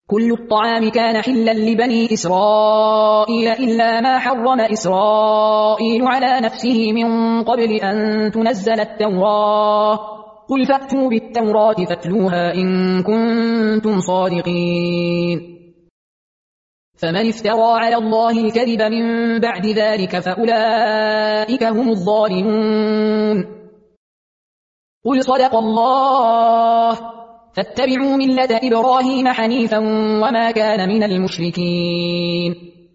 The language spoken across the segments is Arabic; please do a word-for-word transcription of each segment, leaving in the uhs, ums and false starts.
كل الطعام كان حلا لبني إسرائيل إلا ما حرم إسرائيل على نفسه من قبل أن تنزل التوراة قل فأتوا بالتوراة فاتلوها إن كنتم صادقين فمن افترى على الله الكذب من بعد ذلك فأولئك هم الظالمون قل صدق الله فاتبعوا ملة إبراهيم حنيفا وما كان من المشركين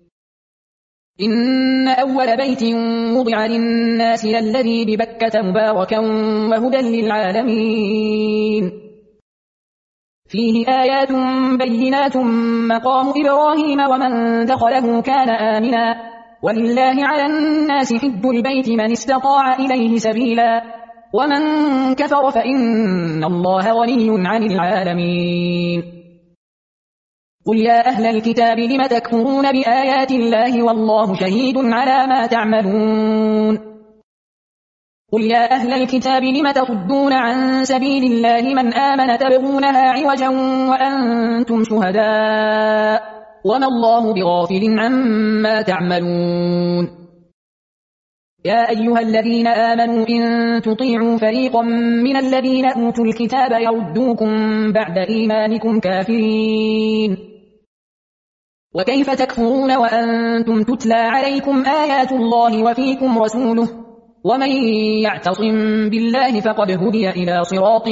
إن أول بيت وضع للناس للذي ببكة مباركا وهدى للعالمين فيه آيات بينات مقام إبراهيم ومن دخله كان آمنا ولله على الناس حج البيت من استطاع إليه سبيلا ومن كفر فإن الله غني عن العالمين قل يا أهل الكتاب لم تكفرون بآيات الله والله شهيد على ما تعملون قل يا أهل الكتاب لم تصدون عن سبيل الله من آمن تبغونها عوجا وأنتم شهداء وما الله بغافل عما تعملون يا أيها الذين آمنوا إن تطيعوا فريقا من الذين أوتوا الكتاب يردوكم بعد إيمانكم كافرين وكيف تكفرون وأنتم تتلى عليكم آيات الله وفيكم رسوله ومن يعتصم بالله فقد هدي إلى صراط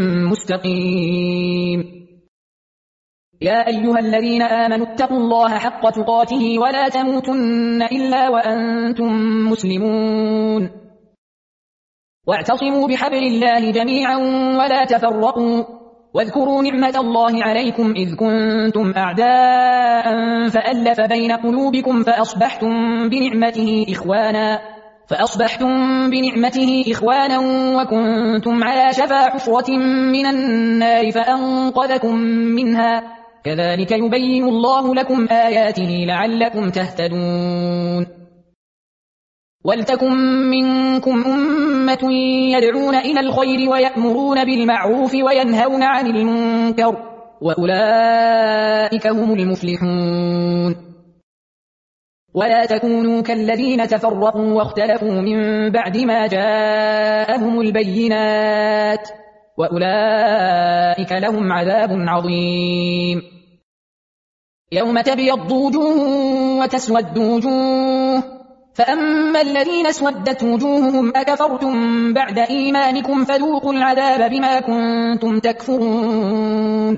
مستقيم يا أيها الذين آمنوا اتقوا الله حق تقاته ولا تموتن إلا وأنتم مسلمون واعتصموا بحبل الله جميعا ولا تفرقوا واذكروا نعمة الله عليكم إذ كنتم أعداء فألف بين قلوبكم فأصبحتم بنعمته إخوانا فأصبحتم بنعمته إخوانا وكنتم على شفا حفرة من النار فأنقذكم منها كذلك يبين الله لكم آياته لعلكم تهتدون ولتكن منكم أمة يدعون إلى الخير ويأمرون بالمعروف وينهون عن المنكر وأولئك هم المفلحون ولا تكونوا كالذين تفرقوا واختلفوا من بعد ما جاءهم البينات وأولئك لهم عذاب عظيم يوم تبيض وجوه وتسود وجوه فأما الذين اسودت وجوههم أكفرتم بعد إيمانكم فذوقوا العذاب بما كنتم تكفرون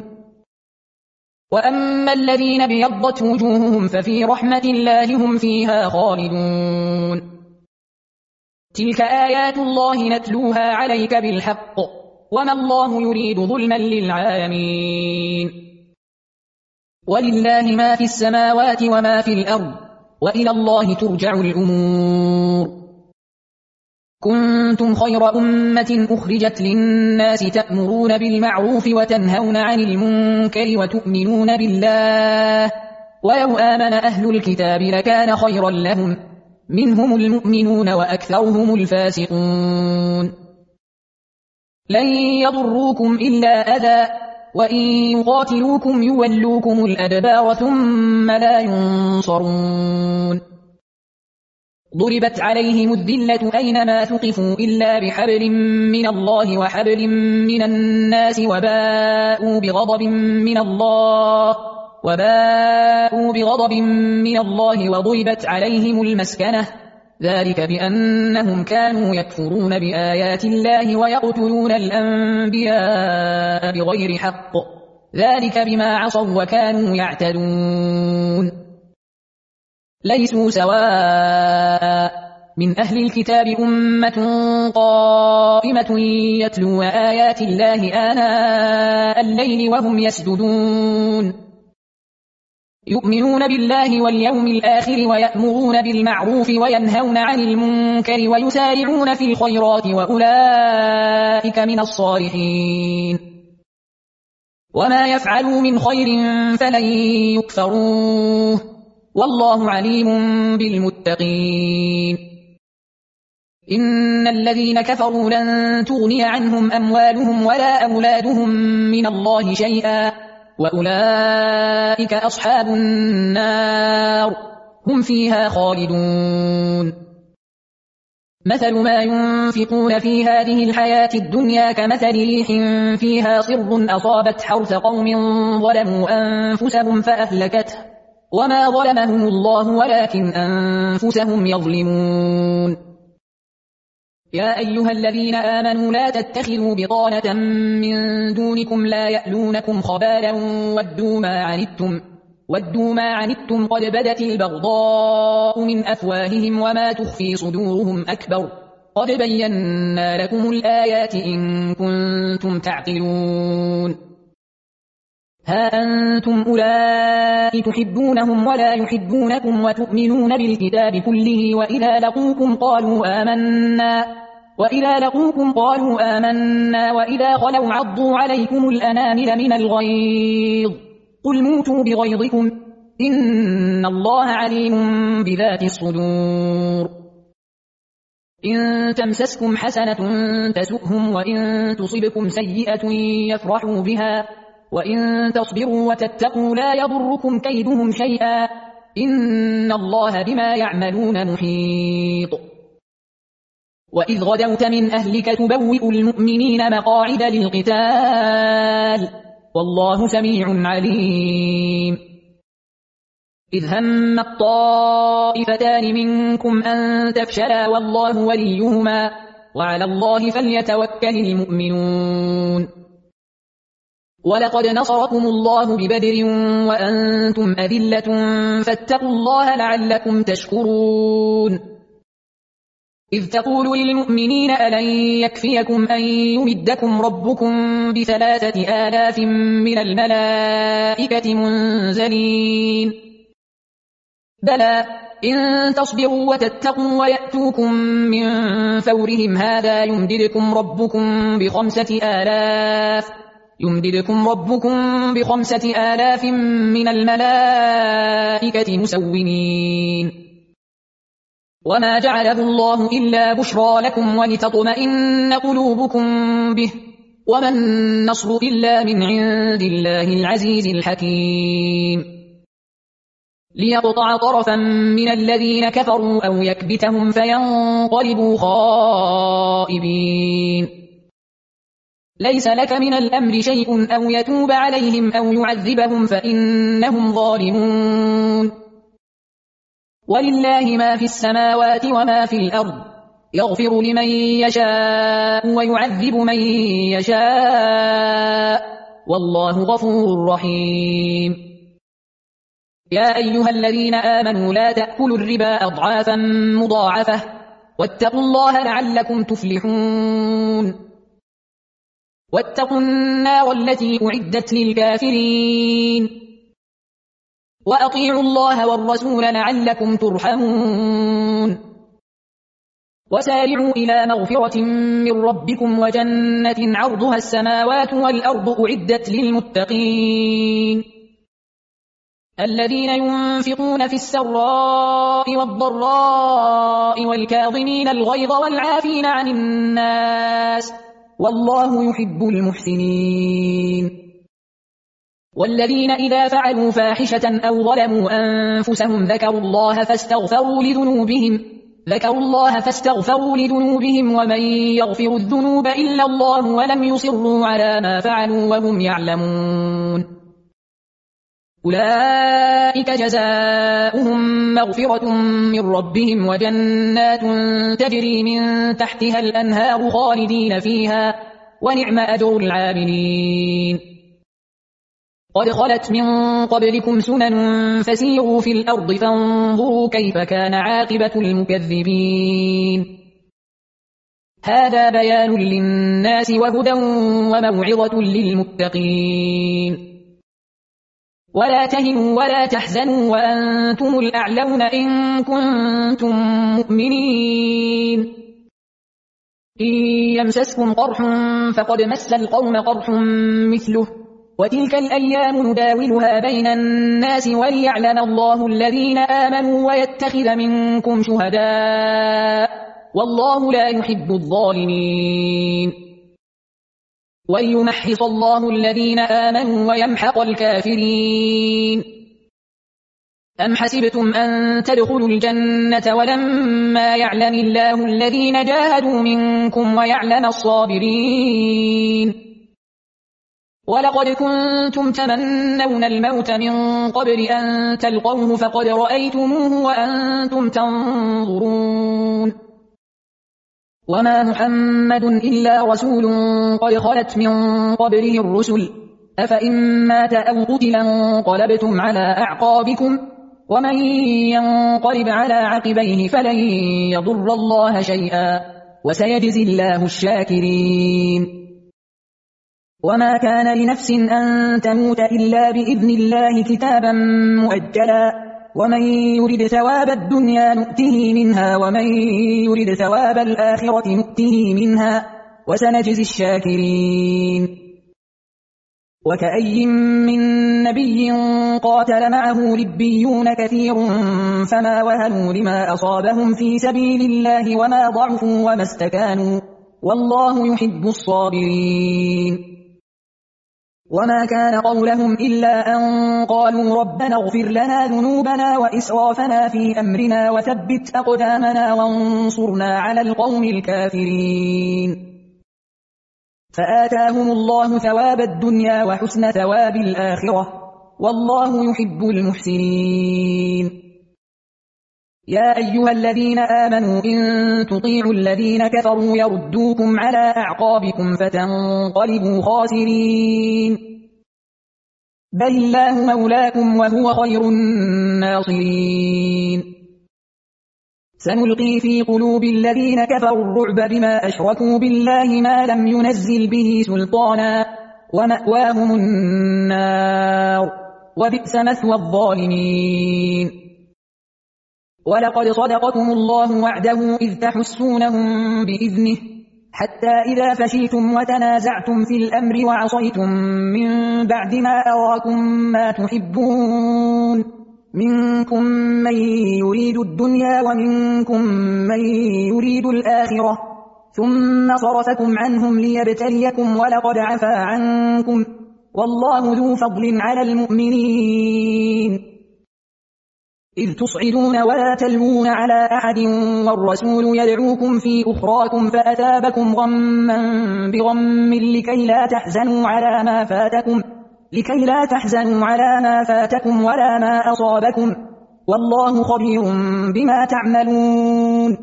وأما الذين ابيضت وجوههم ففي رحمة الله هم فيها خالدون تلك آيات الله نتلوها عليك بالحق وما الله يريد ظلما للعالمين ولله ما في السماوات وما في الأرض وإلى الله ترجع الأمور كنتم خير أمة أخرجت للناس تأمرون بالمعروف وتنهون عن المنكر وتؤمنون بالله ولو آمن أهل الكتاب لكان خيرا لهم منهم المؤمنون وأكثرهم الفاسقون لن يضروكم إلا أذى وإن يقاتلوكم يولوكم الأدبار ثم لا ينصرون ضربت عليهم الذلة أينما ثقفوا إلا بحبل من الله وحبل من الناس وباءوا بغضب من الله وباءوا بغضب من الله وضربت عليهم المسكنة ذلك بأنهم كانوا يكفرون بآيات الله ويقتلون الأنبياء بغير حق ذلك بما عصوا وكانوا يعتدون ليسوا سواء من أهل الكتاب أمة قائمة يتلون آيات الله آناء الليل وهم يسجدون يؤمنون بالله واليوم الآخر ويأمرون بالمعروف وينهون عن المنكر ويسارعون في الخيرات وأولئك من الصالحين وما يفعلوا من خير فلن يكفروه والله عليم بالمتقين إن الذين كفروا لن تغني عنهم أموالهم ولا أولادهم من الله شيئا وأولئك أصحاب النار هم فيها خالدون. مثل ما ينفقون في هذه الحياة الدنيا كمثل ريح فيها صر أصابت حرث قوم ظلموا أنفسهم فأهلكته وما ظلمهم الله ولكن أنفسهم يظلمون. يا أيها الذين آمنوا لا تتخذوا بطانة من دونكم لا يألونكم خبالا ودوا ما عنتم ودوا ما عنتم قد بدت البغضاء من أفواههم وما تخفي صدورهم أكبر قد بينا لكم الآيات إن كنتم تعقلون. ها أنتم أولئك تحبونهم ولا يحبونكم وتؤمنون بالكتاب كله وإذا لقوكم قالوا آمنا وإذا لقوكم قالوا آمنا وإذا خلوا عضوا عليكم الأنامل من الغيظ قل موتوا بغيظكم إن الله عليم بذات الصدور. إن تمسسكم حسنة تسؤهم وإن تصبكم سيئة يفرحوا بها وإن تصبروا وتتقوا لا يضركم كيدهم شيئا إن الله بما يعملون محيط. وإذ غدوت من أهلك تبوئ المؤمنين مقاعد للقتال والله سميع عليم. إذ هم الطائفتان منكم أن تفشلا والله وليهما وعلى الله فليتوكل المؤمنون. ولقد نصركم الله ببدر وأنتم أذلة فاتقوا الله لعلكم تشكرون. إذ تقول للمؤمنين ألن يكفيكم أن يمدكم ربكم بثلاثة آلاف من الملائكة منزلين بلى إن تصبروا وتتقوا ويأتوكم من فورهم هذا يمددكم ربكم بخمسة آلاف يمددكم ربكم بخمسة آلاف من الملائكة مسومين. وما جعله الله إلا بشرى لكم ولتطمئن قلوبكم به وما النصر إلا من عند الله العزيز الحكيم. ليقطع طرفا من الذين كفروا أو يكبتهم فينقلبوا خائبين. ليس لك من الأمر شيء أو يتوب عليهم أو يعذبهم فإنهم ظالمون. ولله ما في السماوات وما في الأرض يغفر لمن يشاء ويعذب من يشاء والله غفور رحيم. يا أيها الذين آمنوا لا تأكلوا الربا أضعافا مضاعفة واتقوا الله لعلكم تفلحون. واتقوا النار التي أعدت للكافرين وأطيعوا الله والرسول لعلكم ترحمون. وسارعوا إلى مغفرة من ربكم وجنة عرضها السماوات والأرض أعدت للمتقين الذين ينفقون في السراء والضراء والكاظمين الغيظ والعافين عن الناس والله يحب المحسنين. والذين إذا فعلوا فاحشة أو ظلموا أنفسهم ذكروا الله فاستغفروا لذنوبهم ذكروا الله فاستغفروا لذنوبهم ومن يغفر الذنوب إلا الله ولم يصروا على ما فعلوا وهم يعلمون. أولئك جزاؤهم مغفرة من ربهم وجنات تجري من تحتها الأنهار خالدين فيها ونعم أجر العاملين. قد خلت من قبلكم سنن فسيروا في الأرض فانظروا كيف كان عاقبة المكذبين. هذا بيان للناس وهدى وموعظة للمتقين. ولا تهنوا ولا تحزنوا وأنتم الأعلون إن كنتم مؤمنين. إن يمسسكم قرح فقد مس القوم قرح مثله وتلك الأيام نداولها بين الناس وليعلم الله الذين آمنوا ويتخذ منكم شهداء والله لا يحب الظالمين. وَلِيُمَحِّصَ اللَّهُ الَّذِينَ آمَنُوا وَيَمْحَقَ الْكَافِرِينَ أَمْ حَسِبْتُمْ أَن تَدْخُلُوا الْجَنَّةَ وَلَمَّا يَعْلَمِ اللَّهُ الَّذِينَ جَاهَدُوا مِنكُمْ وَيَعْلَمَ الصَّابِرِينَ وَلَقَدْ كُنتُمْ تَمَنَّوْنَ الْمَوْتَ مِن قَبْلِ أَن تَلْقَوْهُ فَقَدْ رَأَيْتُمُوهُ وَأَنتُمْ تَنظُرُونَ وَمَا مُحَمَّدٌ إِلَّا رَسُولٌ قَدْ خَلَتْ مِن قَبْلِهِ الرُّسُلُ أَفَإِن مَّاتَ أَوْ قُتِلَ انقَلَبْتُمْ عَلَىٰ أَعْقَابِكُمْ وَمَن يَنقَلِبْ عَلَىٰ عَقِبَيْهِ فَلَن يَضُرَّ اللَّهَ شَيْئًا وَسَيَجْزِي اللَّهُ الشَّاكِرِينَ وَمَا كَانَ لِنَفْسٍ أَن تَمُوتَ إِلَّا بِإِذْنِ اللَّهِ كِتَابًا مُّؤَجَّلًا وَمَن يُرِدْ ثَوَابَ الدُّنْيَا نُؤْتِهِ مِنْهَا وَمَن يُرِدْ ثَوَابَ الْآخِرَةِ نُؤْتِهِ مِنْهَا وَسَنَجْزِي الشَّاكِرِينَ وَكَأَيِّن مِّن نَّبِيٍّ قَاتَلَ مَعَهُ رِبِّيُّونَ كَثِيرٌ فَمَا وَهَنُوا لِمَا أَصَابَهُمْ فِي سَبِيلِ اللَّهِ وَمَا ضَعُفُوا وَمَا اسْتَكَانُوا وَاللَّهُ يُحِبُّ الصَّابِرِينَ وَمَا كَانَ قَوْلَهُمْ إِلَّا أَن قَالُوا رَبَّنَا اغْفِرْ لَنَا ذُنُوبَنَا وَإِسْرَافَنَا فِي أَمْرِنَا وَثَبِّتْ أَقْدَامَنَا وَانصُرْنَا عَلَى الْقَوْمِ الْكَافِرِينَ فَآتَاهُمُ اللَّهُ ثَوَابَ الدُّنْيَا وَحُسْنَ ثَوَابِ الْآخِرَةِ وَاللَّهُ يُحِبُّ الْمُحْسِنِينَ يَا أَيُّهَا الَّذِينَ آمَنُوا إِن تُطِيعُوا الَّذِينَ كَفَرُوا يَرُدُّوكُمْ عَلَىٰ أَعْقَابِكُمْ فَتَنقَلِبُوا خَاسِرِينَ بَلِ اللَّهُ مَوْلَاكُمْ وَهُوَ خَيْرُ النَّاصِرِينَ سَنُلْقِي فِي قُلُوبِ الَّذِينَ كَفَرُوا الرُّعْبَ بِمَا أَشْرَكُوا بِاللَّهِ مَا لَمْ يُنَزِّلْ بِهِ سُلْطَانًا وَمَأْوَاهُمُ النَّارُ وَبِئْسَ مَثْوَى الظَّالِمِينَ وَلَقَدْ صَدَقَكُمُ اللَّهُ وَعْدَهُ إِذْ تَحُسُّونَهُم بِإِذْنِهِ حَتَّىٰ إِذَا فَشِلْتُمْ وَتَنَازَعْتُمْ فِي الْأَمْرِ وَعَصَيْتُم مِّن بَعْدِ مَا أَرَاكُم مَّا تُحِبُّونَ مِنكُم مَّن يُرِيدُ الدُّنْيَا وَمِنكُم مَّن يُرِيدُ الْآخِرَةَ ثُمَّ صَرَفَكُمْ عَنْهُمْ لِيَبْتَلِيَكُمْ وَلَقَدْ عَفَا عَنكُمْ وَاللَّهُ ذُو فَضْلٍ عَلَى الْمُؤْمِنِينَ إِذْ تُصْعِدُونَ وَلَا تَلْوُونَ عَلَىٰ أَحَدٍ وَالرَّسُولُ يَدْعُوكُمْ فِي أُخْرَاكُمْ فَأَثَابَكُمْ غَمًّا بِغَمٍّ لِّكَيْ لَا تَحْزَنُوا عَلَىٰ مَا فَاتَكُمْ لِكَيْ لا تحزنوا على ما فاتكم ولا ما أصابكم والله خبير بما تعملون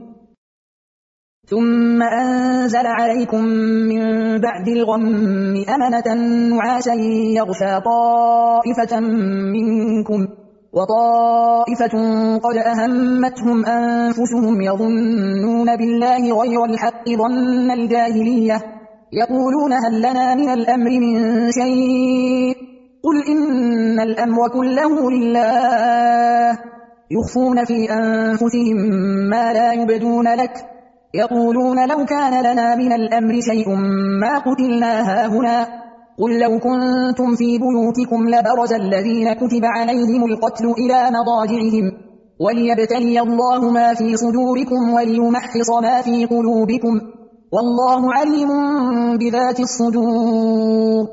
ثم أنزل عليكم من بعد الغم أمنة نعاسا يغشى طائفة منكم وطائفة قد أهمتهم أنفسهم يظنون بالله غير الحق ظن الجاهلية يقولون هل لنا من الأمر من شيء قل إن الأمر كله لله يخفون في أنفسهم ما لا يبدون لك يقولون لو كان لنا من الأمر شيء ما قتلنا هاهنا قل لو كنتم في بيوتكم لبرز الذين كتب عليهم القتل إلى مضاجعهم وليبتلي الله ما في صدوركم وليمحص ما في قلوبكم والله عليم بذات الصدور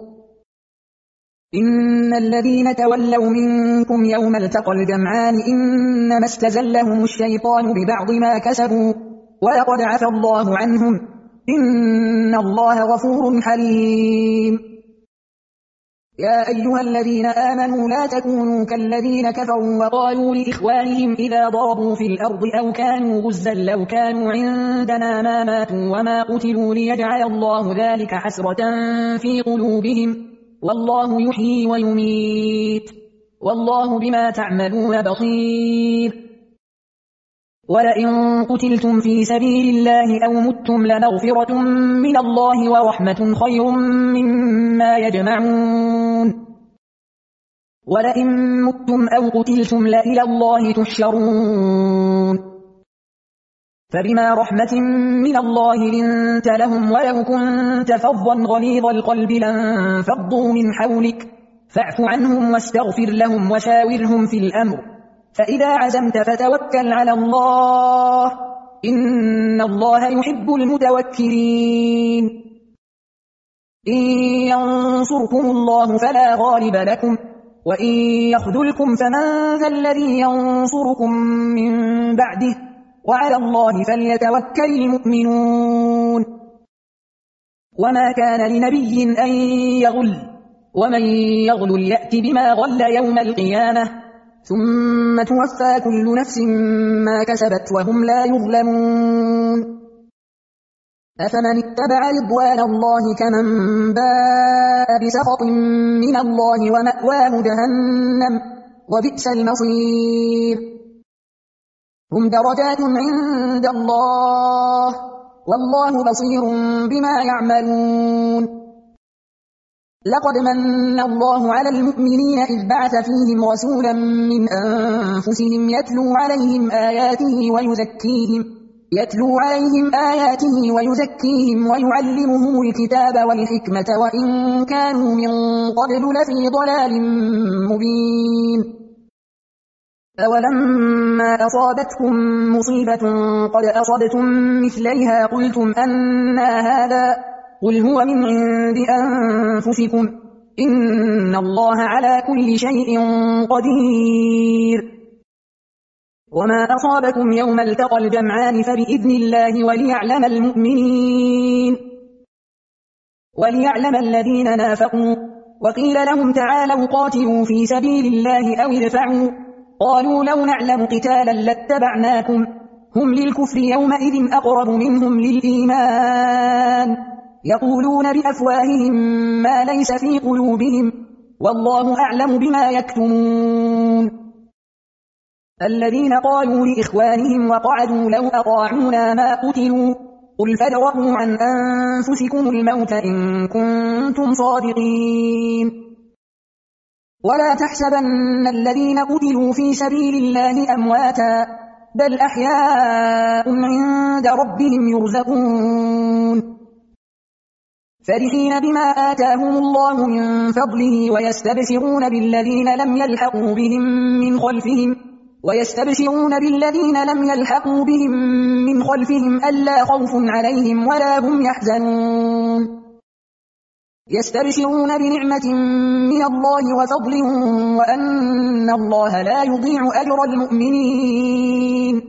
إن الذين تولوا منكم يوم التقى الجمعان إنما استزلهم الشيطان ببعض ما كسبوا ولقد عفى الله عنهم إن الله غفور حليم يا أيها الذين آمنوا لا تكونوا كالذين كفروا وقالوا لإخوانهم إذا ضربوا في الأرض أو كانوا غزا لو كانوا عندنا ما ماتوا وما قتلوا ليجعل الله ذلك حسرة في قلوبهم والله يحيي ويميت والله بما تعملون بصير ولئن قتلتم في سبيل الله أو متم لمغفرة من الله ورحمة خير مما يجمعون ولئن متم أو قتلتم لإلى الله تحشرون فبما رحمة من الله لنت لهم ولو كنت فظا غليظ القلب لانفضوا من حولك فاعف عنهم واستغفر لهم وشاورهم في الأمر فإذا عزمت فتوكل على الله إن الله يحب المتوكلين إن ينصركم الله فلا غالب لكم وإن يخذلكم فمن ذا الذي ينصركم من بعده وعلى الله فليتوكل المؤمنون وما كان لنبي أن يغل ومن يغل يأت بما غل يوم القيامة ثم توفى كل نفس ما كسبت وهم لا يظلمون أفمن اتبع رضوان الله كمن باء بسخط من الله ومأواه جهنم وبئس المصير هم درجات عند الله والله بصير بما يعملون لقد من الله على المؤمنين إذ بعث فيهم رسولا من أنفسهم يتلو عليهم آياته ويزكيهم يتلو عليهم آياته ويزكيهم ويعلمهم الكتاب والحكمة وإن كانوا من قبل لفي ضلال مبين أولما أصابتكم مصيبة قد أصبتم مثليها قلتم أنى هذا قل هو من عند أنفسكم إن الله على كل شيء قدير وما أصابكم يوم التقى الجمعان فبإذن الله وليعلم المؤمنين وليعلم الذين نافقوا وقيل لهم تعالوا قاتلوا في سبيل الله أو ادفعوا قالوا لو نعلم قتالا لاتبعناكم هم للكفر يومئذ أقرب منهم للإيمان يقولون بأفواههم ما ليس في قلوبهم والله أعلم بما يكتمون الذين قالوا لإخوانهم وقعدوا لو أطاعونا ما قتلوا قل فادرءوا عن أنفسكم الموت إن كنتم صادقين ولا تحسبن الذين قتلوا في سبيل الله أمواتا بل أحياء عند ربهم يرزقون فرحين بما آتاهم الله من فضله ويستبشرون بالذين لم يلحقوا بهم من خلفهم ويستبشرون بالذين لم يلحقوا بهم من خلفهم ألا خوف عليهم ولا هم يحزنون يستبشرون بنعمة من الله وفضل وأن الله لا يضيع أجر المؤمنين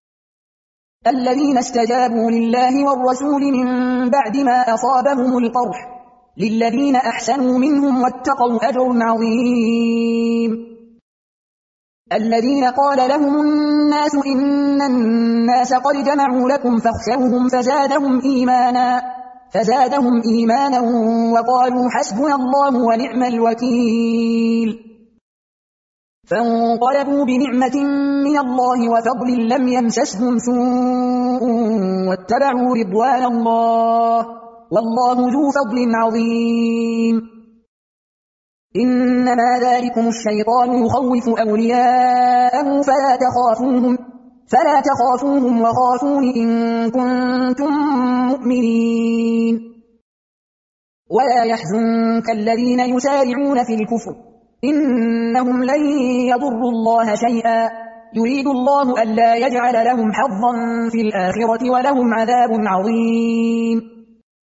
الذين استجابوا لله والرسول من بعد ما أصابهم القرح للذين أحسنوا منهم واتقوا أجر عظيم الذين قال لهم الناس إن الناس قد جمعوا لكم فاخشوهم فزادهم إيمانا فزادهم إيمانا وقالوا حسبنا الله ونعم الوكيل فانقلبوا بنعمة من الله وفضل لم يمسسهم سوء واتبعوا رضوان الله والله ذو فضل عظيم إنما ذلكم الشيطان يخوف أولياءه فلا تخافوهم فلا تخافوهم وخافون إن كنتم مؤمنين ولا يحزنك الذين يسارعون في الكفر إنهم لن يضروا الله شيئا يريد الله ألا يجعل لهم حظا في الآخرة ولهم عذاب عظيم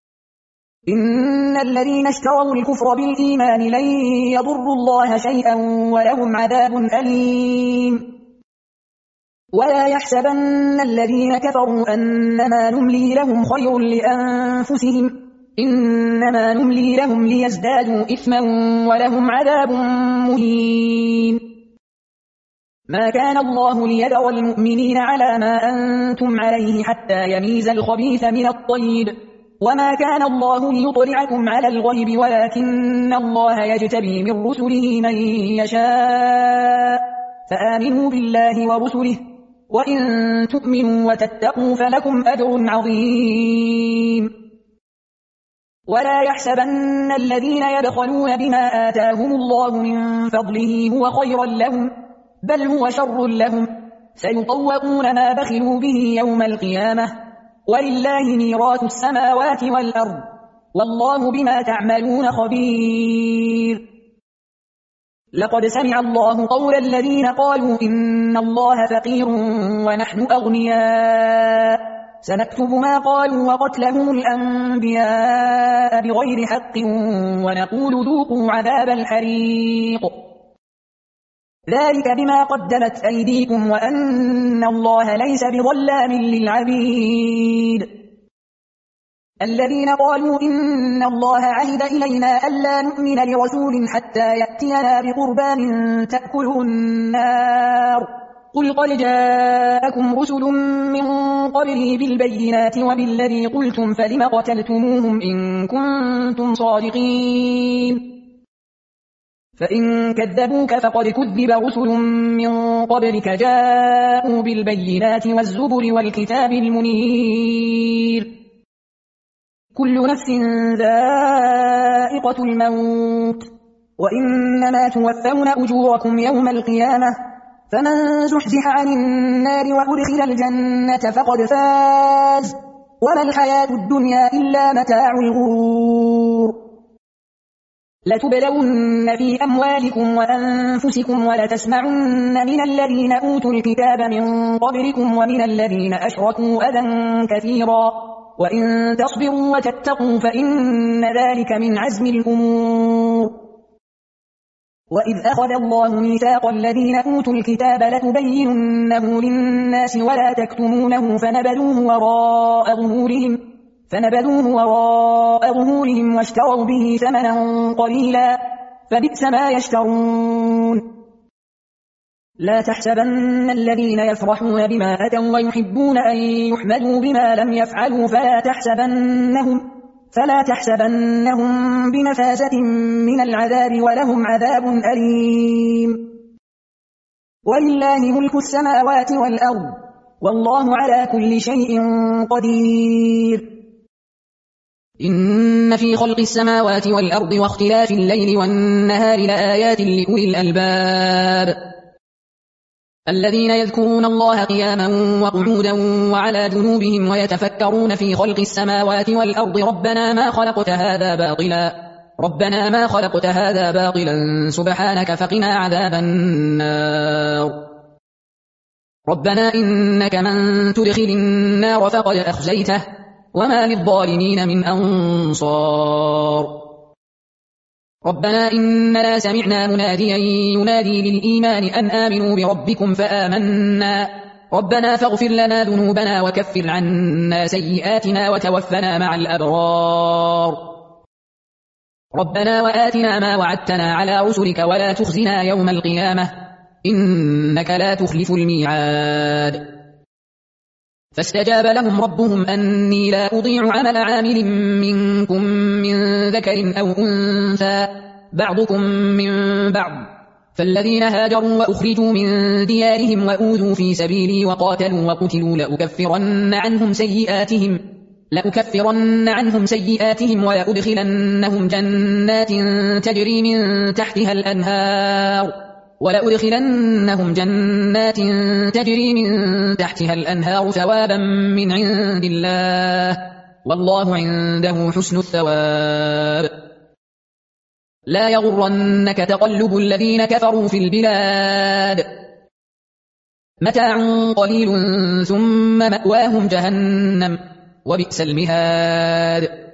إن الذين اشتروا الكفر بالإيمان لن يضروا الله شيئا ولهم عذاب أليم ولا يحسبن الذين كفروا أنما نملي لهم خير لأنفسهم إنما نملي لهم ليزدادوا إثما ولهم عذاب مهين ما كان الله ليذر المؤمنين على ما أنتم عليه حتى يميز الخبيث من الطيب وما كان الله ليطلعكم على الغيب ولكن الله يجتبي من رسله من يشاء فآمنوا بالله ورسله وإن تؤمنوا وتتقوا فلكم أجر عظيم ولا يحسبن الذين يبخلون بما آتاهم الله من فضله هو خيرا لهم بل هو شر لهم سيطوقون ما بخلوا به يوم القيامة ولله ميراث السماوات والأرض والله بما تعملون خبير لقد سمع الله قول الذين قالوا إن الله فقير ونحن أغنياء سنكتب ما قالوا وقتلهم الأنبياء بغير حق ونقول ذوقوا عذاب الحريق ذلك بما قدمت أيديكم وأن الله ليس بظلام للعبيد الذين قالوا إن الله عهد إلينا ألا نؤمن لرسول حتى يأتينا بقربان تأكله النار قل قد جاءكم رسل من قبلي بالبينات وبالذي قلتم فلم قتلتموهم إن كنتم صادقين فإن كذبوك فقد كذب رسل من قبلك جاءوا بالبينات والزبر والكتاب المنير كل نفس ذائقة الموت وإنما توفون أجوركم يوم القيامة فمن زحزح عن النار وأدخل الجنة فقد فاز وما الحياة الدنيا إلا متاع الغرور لتبلون في أموالكم وأنفسكم ولتسمعن من الذين أوتوا الكتاب من قبلكم ومن الذين أشركوا أذى كثيرا وإن تصبروا وتتقوا فإن ذلك من عزم الأمور وإذ أخذ الله ميثاق الذين أوتوا الكتاب لتبيننه للناس ولا تكتمونه فنبذوه وراء ظهورهم فنبذوه وراء ظهورهم واشتروا به ثمنا قليلا فبئس ما يشترون لا تحسبن الذين يفرحون بما أتوا ويحبون أن يحمدوا بما لم يفعلوا فلا تحسبنهم فلا تحسبنهم بمفازة من العذاب ولهم عذاب أليم ولله ملك السماوات والأرض والله على كل شيء قدير إن في خلق السماوات والأرض واختلاف الليل والنهار لآيات لأولي الألباب الذين يذكرون الله قياما وقعودا وعلى جنوبهم ويتفكرون في خلق السماوات والأرض ربنا ما خلقت هذا باطلا ربنا ما خلقت هذا باطلا سبحانك فقنا عذاب النار ربنا إنك من تدخل النار فقد أخزيته وما للظالمين من أنصار ربنا إننا سمعنا مناديا ينادي للإيمان أن آمنوا بربكم فآمنا ربنا فاغفر لنا ذنوبنا وكفر عنا سيئاتنا وتوفنا مع الأبرار ربنا وآتنا ما وعدتنا على رسلك ولا تخزنا يوم القيامة إنك لا تخلف الميعاد فاستجاب لهم ربهم أني لا أضيع عمل عامل منكم من ذكر أو أنثى بعضكم من بعض فالذين هاجروا وأخرجوا من ديارهم وأوذوا في سبيلي وقاتلوا وقتلوا لأكفرن عنهم سيئاتهم لأكفرن عنهم سيئاتهم ولأدخلنهم جنات تجري من تحتها الأنهار ولأدخلنهم جنات تجري من تحتها الأنهار ثوابا من عند الله والله عنده حسن الثواب لا يغرنك تقلب الذين كفروا في البلاد متاع قليل ثم مأواهم جهنم وبئس المهاد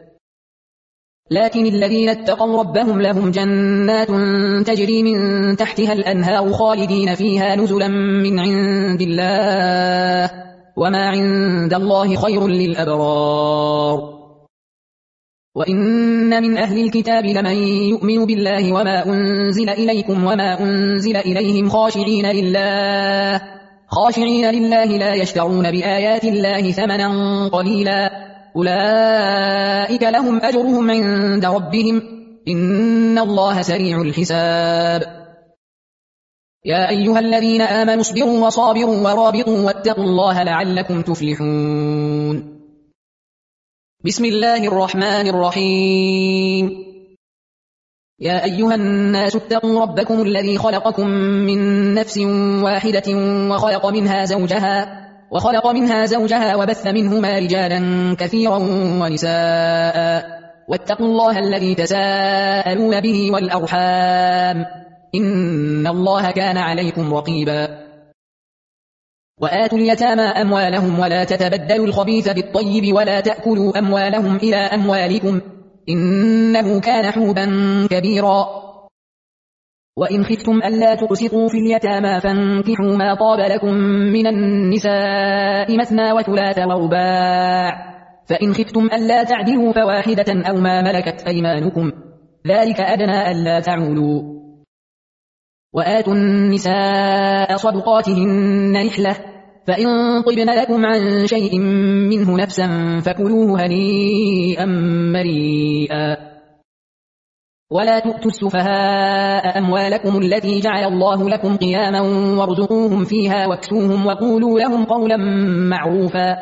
لكن الذين اتقوا ربهم لهم جنات تجري من تحتها الأنهار خالدين فيها نزلا من عند الله وما عند الله خير للأبرار وإن من أهل الكتاب لمن يؤمن بالله وما أنزل إليكم وما أنزل إليهم خاشعين لله خاشعين لله لا يشترون بآيات الله ثمنا قليلا أولئك لهم أجرهم عند ربهم إن الله سريع الحساب يا أيها الذين آمنوا اصبروا وصابروا ورابطوا واتقوا الله لعلكم تفلحون بسم الله الرحمن الرحيم يا أيها الناس اتقوا ربكم الذي خلقكم من نفس واحدة وخلق منها زوجها وخلق منها زوجها وبث منهما رجالا كثيرا ونساء واتقوا الله الذي تساءلون به والأرحام إن الله كان عليكم رقيبا وآتوا اليتامى أموالهم ولا تتبدلوا الخبيث بالطيب ولا تأكلوا أموالهم إلى أموالكم إنه كان حوبا كبيرا. وإن خفتم ألا تقسطوا في اليتامى فانكحوا ما طاب لكم من النساء مثنى وثلاث ورباع، فإن خفتم ألا تعدلوا فواحدة أو ما ملكت أيمانكم ذلك أدنى ألا تعولوا. وآتوا النساء صدقاتهن نحلة، فإن طبن لكم عن شيء منه نفسا فكلوه هنيئا مريئا. ولا تؤتوا السفهاء أموالكم التي جعل الله لكم قياما وارزقوهم فيها واكسوهم وقولوا لهم قولا معروفا.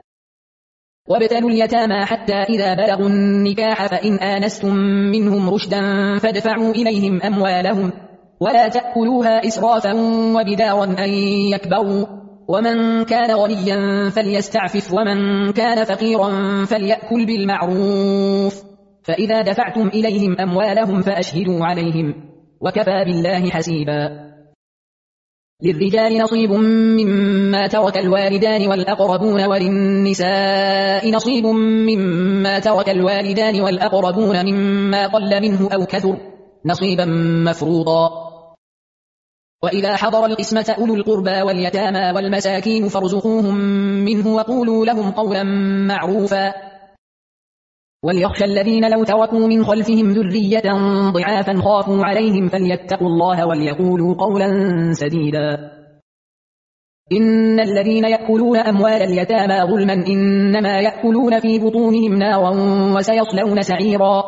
وابتلوا اليتامى حتى إذا بلغوا النكاح فإن آنستم منهم رشدا فادفعوا إليهم أموالهم ولا تأكلوها إسرافا وبدارا أن يكبروا، ومن كان غنيا فليستعفف ومن كان فقيرا فليأكل بالمعروف، فإذا دفعتم إليهم أموالهم فأشهدوا عليهم وكفى بالله حسيبا. للرجال نصيب مما ترك الوالدان والأقربون وللنساء نصيب مما ترك الوالدان والأقربون مما قل منه أو كثر نصيبا مفروضا. وإذا حضر القسمة أولو القربى واليتامى والمساكين فارزقوهم منه وقولوا لهم قولا معروفا. وليخشى الذين لو تركوا من خلفهم ذرية ضعافا خافوا عليهم فليتقوا الله وليقولوا قولا سديدا. إن الذين يأكلون أموال اليتامى ظلما إنما يأكلون في بطونهم نارا وسيصلون سعيرا.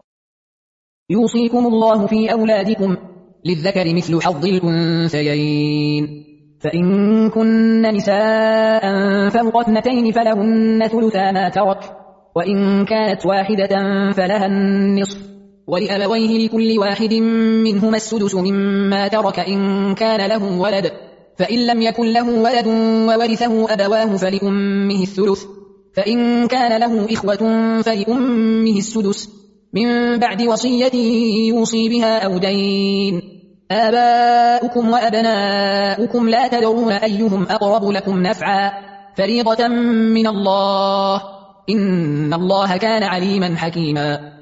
يوصيكم الله في أولادكم للذكر مثل حظ الأنثيين، فإن كن نساء فوق اثنتين فلهن ثلثا ما ترك، وإن كانت واحدة فلها النصف، ولأبويه لكل واحد منهما السدس مما ترك إن كان له ولد، فإن لم يكن له ولد وورثه أبواه فلأمه الثلث، فإن كان له إخوة فلأمه السدس من بعد وصية يوصي بها أو دين. آباؤكم وأبناؤكم لا تدرون أيهم أقرب لكم نفعا فريضة من الله إن الله كان عليما حكيما.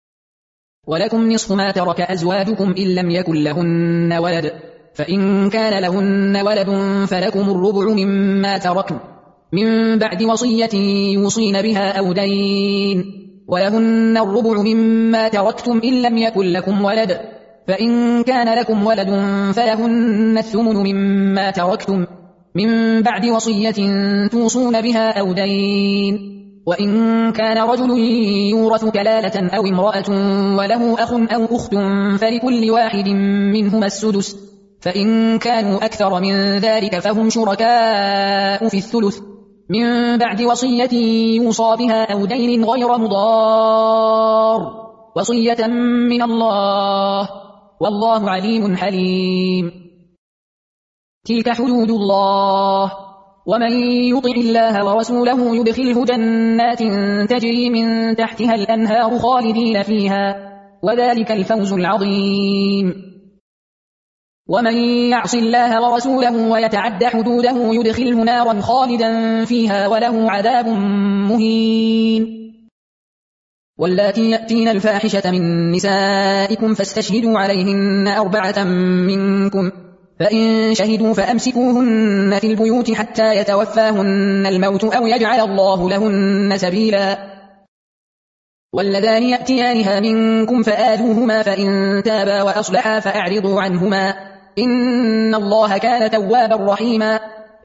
ولكم نصف ما ترك أزواجكم إن لم يكن لهن ولد، فإن كان لهن ولد فلكم الربع مما تركن من بعد وصية يوصين بها أو دين، ولهن الربع مما تركتم إن لم يكن لكم ولد، فإن كان لكم ولد فلهن الثمن مما تركتم من بعد وصية توصون بها أو دين. وإن كان رجل يورث كلالة أو امرأة وله أخ أو أخت فلكل واحد منهما السدس، فإن كانوا أكثر من ذلك فهم شركاء في الثلث من بعد وصية يوصى بها أو دين غير مضار، وصية من الله والله عليم حليم. تلك حدود الله ومن يطع الله ورسوله يدخله جنات تجري من تحتها الأنهار خالدين فيها وذلك الفوز العظيم. ومن يعص الله ورسوله ويتعد حدوده يدخله نارا خالدا فيها وله عذاب مهين. واللاتي يأتين الفاحشة من نسائكم فاستشهدوا عليهن أربعة منكم، فإن شهدوا فأمسكوهن في البيوت حتى يتوفاهن الموت أو يجعل الله لهن سبيلا. واللذان يأتيانها منكم فآذوهما فإن تابا وأصلحا فأعرضوا عنهما إن الله كان توابا رحيما.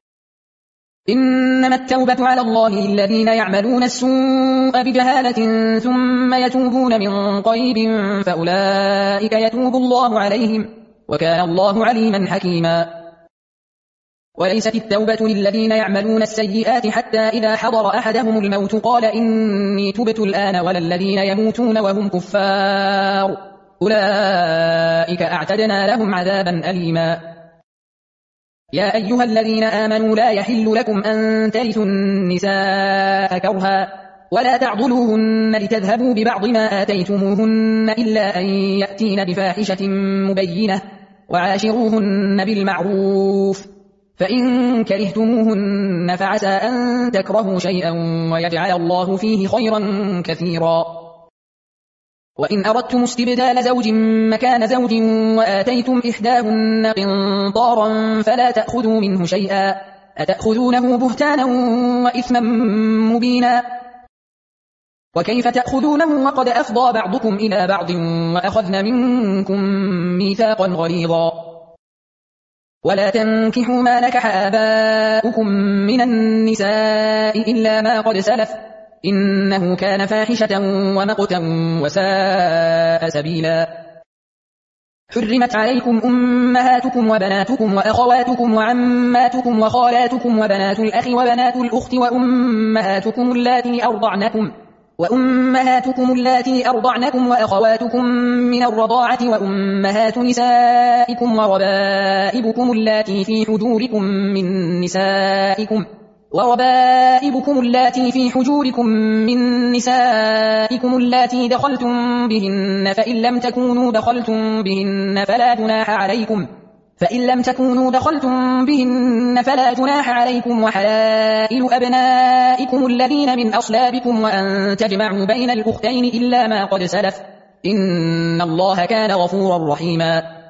إنما التوبة على الله للذين يعملون السوء بجهالة ثم يتوبون من قريب فأولئك يتوب الله عليهم وكان الله عليما حكيما. وليست التوبة للذين يعملون السيئات حتى إذا حضر أحدهم الموت قال إني تبت الآن ولا الذين يموتون وهم كفار أولئك أعتدنا لهم عذابا أليما. يا أيها الذين آمنوا لا يحل لكم أن ترثوا النساء كرها ولا تعضلوهن لتذهبوا ببعض ما آتيتموهن إلا أن يأتين بفاحشة مبينة وعاشروهن بالمعروف فإن كرهتموهن فعسى أن تكرهوا شيئا ويجعل الله فيه خيرا كثيرا. وإن أردتم استبدال زوج مكان زوج وآتيتم إحداهن قنطارا فلا تأخذوا منه شيئا أتأخذونه بهتانا وإثما مبينا. وكيف تأخذونه وقد أفضى بعضكم إلى بعض وأخذن منكم ميثاقا غليظا. ولا تنكحوا ما نكح آباؤكم من النساء إلا ما قد سلف إنه كان فاحشة ومقتا وساء سبيلا. حرمت عليكم أمهاتكم وبناتكم وأخواتكم وعماتكم وخالاتكم وبنات الأخ وبنات الأخت وأمهاتكم اللاتي أرضعنكم وأمهاتكم اللاتي أرضعنكم وأخواتكم من الرضاعة وأمهات نسائكم وربائبكم اللاتي في حجوركم من نسائكم وربائبكم اللاتي في حجوركم من نسائكم اللاتي دخلتم بهن فإن لم تكونوا دخلتم بهن فلا جناح عليكم فإن لم تكونوا دخلتم بهن فلا جناح عليكم وحلائل أبنائكم الذين من أصلابكم وأن تجمعوا بين الأختين إلا ما قد سلف إن الله كان غفورا رحيما.